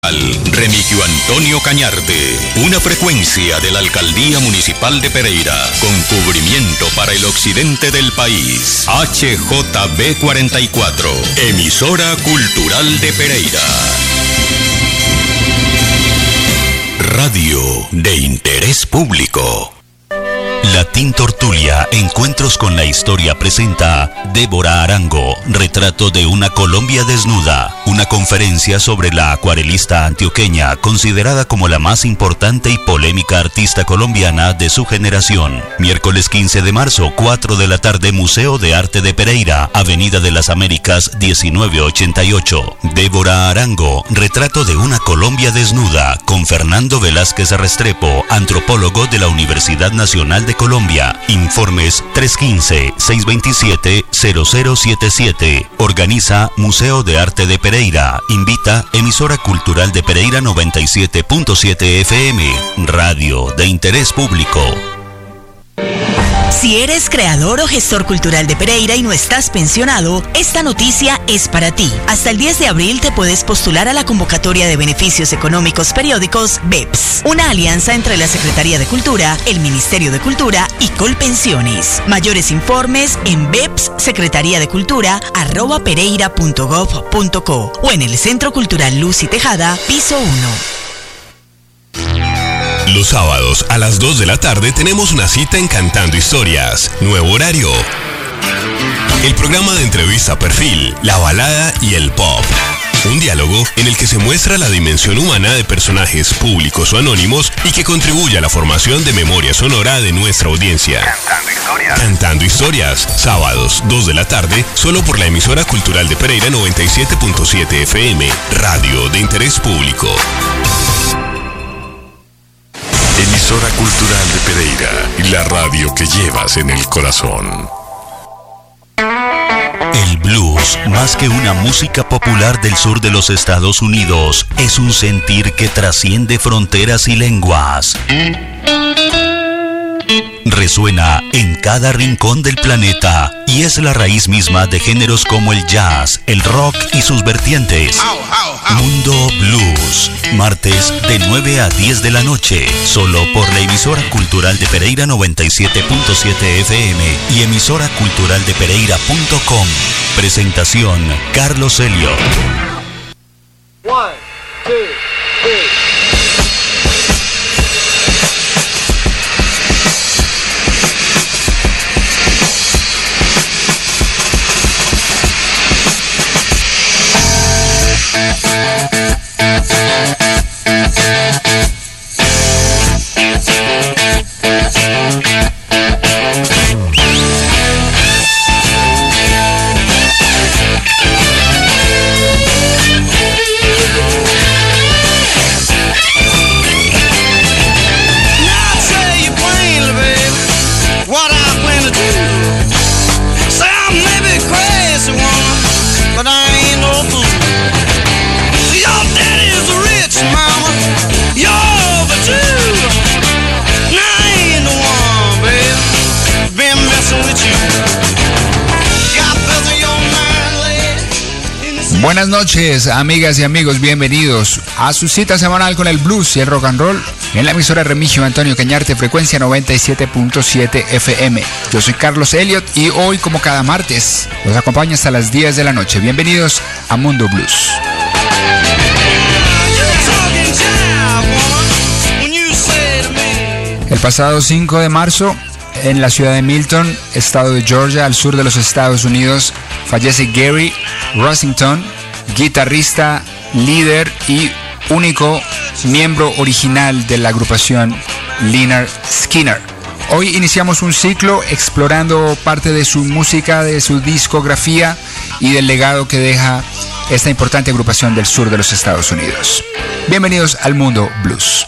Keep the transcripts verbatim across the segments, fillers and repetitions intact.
Remigio Antonio Cañarte, una frecuencia de la Alcaldía Municipal de Pereira, con cubrimiento para el occidente del país. H J B cuarenta y cuatro, emisora cultural de Pereira. Radio de interés público. Latín Tortulia, Encuentros con la Historia presenta Débora Arango, Retrato de una Colombia desnuda, una conferencia sobre la acuarelista antioqueña, considerada como la más importante y polémica artista colombiana de su generación. Miércoles quince de marzo, cuatro de la tarde, Museo de Arte de Pereira, Avenida de las Américas, diecinueve ochenta y ocho. Débora Arango, Retrato de una Colombia desnuda, con Fernando Velázquez Restrepo, antropólogo de la Universidad Nacional de Colombia. Informes tres uno cinco, seis dos siete, cero cero siete siete. Organiza Museo de Arte de Pereira. Invita Emisora Cultural de Pereira noventa y siete punto siete F M. Radio de interés público. Si eres creador o gestor cultural de Pereira y no estás pensionado, esta noticia es para ti. Hasta el diez de abril te puedes postular a la convocatoria de beneficios económicos periódicos B E P S, una alianza entre la Secretaría de Cultura, el Ministerio de Cultura y Colpensiones. Mayores informes en beps secretaría de cultura arroba pereira punto gov punto co o en el Centro Cultural Luz y Tejada, piso uno. Los sábados a las dos de la tarde tenemos una cita en Cantando Historias. Nuevo horario. El programa de entrevista perfil, la balada y el pop. Un diálogo en el que se muestra la dimensión humana de personajes públicos o anónimos y que contribuye a la formación de memoria sonora de nuestra audiencia. Cantando Historias. Cantando Historias. Sábados, dos de la tarde, solo por la emisora cultural de Pereira noventa y siete punto siete F M. Radio de interés público. Emisora cultural de Pereira y la radio que llevas en el corazón. El blues, más que una música popular del sur de los Estados Unidos, es un sentir que trasciende fronteras y lenguas. Resuena en cada rincón del planeta y es la raíz misma de géneros como el jazz, el rock y sus vertientes. Mundo Blues, martes de nueve a diez de la noche, solo por la emisora cultural de Pereira noventa y siete punto siete F M y emisora cultural de pereira punto com. Presentación Carlos Elliot. One, two, three. Buenas noches, amigas y amigos, bienvenidos a su cita semanal con el blues y el rock and roll en la emisora Remigio Antonio Cañarte, frecuencia noventa y siete punto siete F M. Yo soy Carlos Elliot y hoy, como cada martes, los acompaño hasta las diez de la noche. Bienvenidos a Mundo Blues. El pasado cinco de marzo, en la ciudad de Milton, estado de Georgia, al sur de los Estados Unidos, fallece Gary Rossington, guitarrista, líder y único miembro original de la agrupación Lynyrd Skynyrd. Hoy iniciamos un ciclo explorando parte de su música, de su discografía y del legado que deja esta importante agrupación del sur de los Estados Unidos. Bienvenidos al Mundo Blues.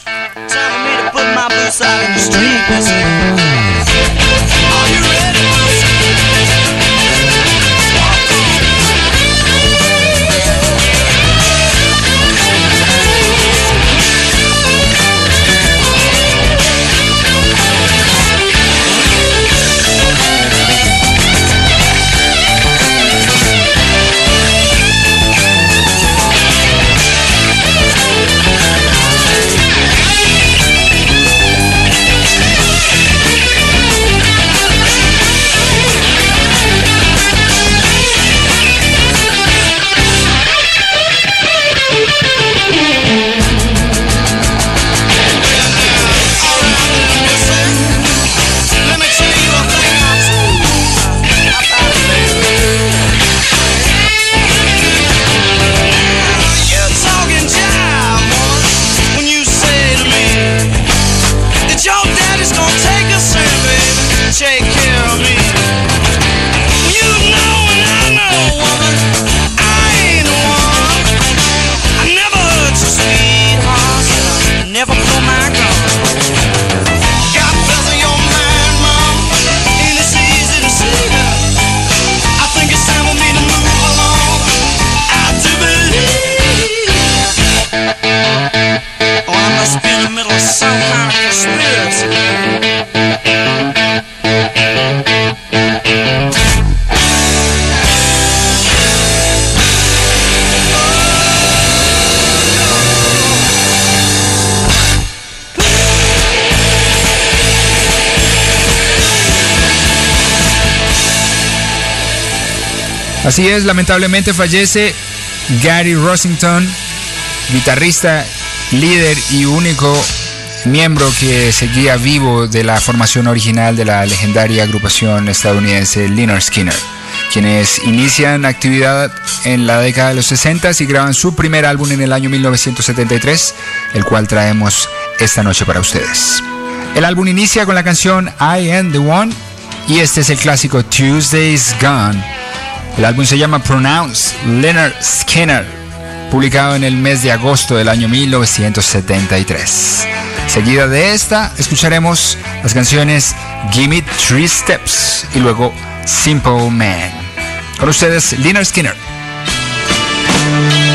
Así es, lamentablemente fallece Gary Rossington, guitarrista, líder y único miembro que seguía vivo de la formación original de la legendaria agrupación estadounidense Lynyrd Skynyrd, quienes inician actividad en la década de los sesenta y graban su primer álbum en el año mil novecientos setenta y tres, el cual traemos esta noche para ustedes. El álbum inicia con la canción I Am The One y este es el clásico Tuesday's Gone. El álbum se llama Pronounce Lynyrd Skynyrd, publicado en el mes de agosto del año mil novecientos setenta y tres. Seguida de esta, escucharemos las canciones Gimme Three Steps y luego Simple Man. Con ustedes, Lynyrd Skynyrd.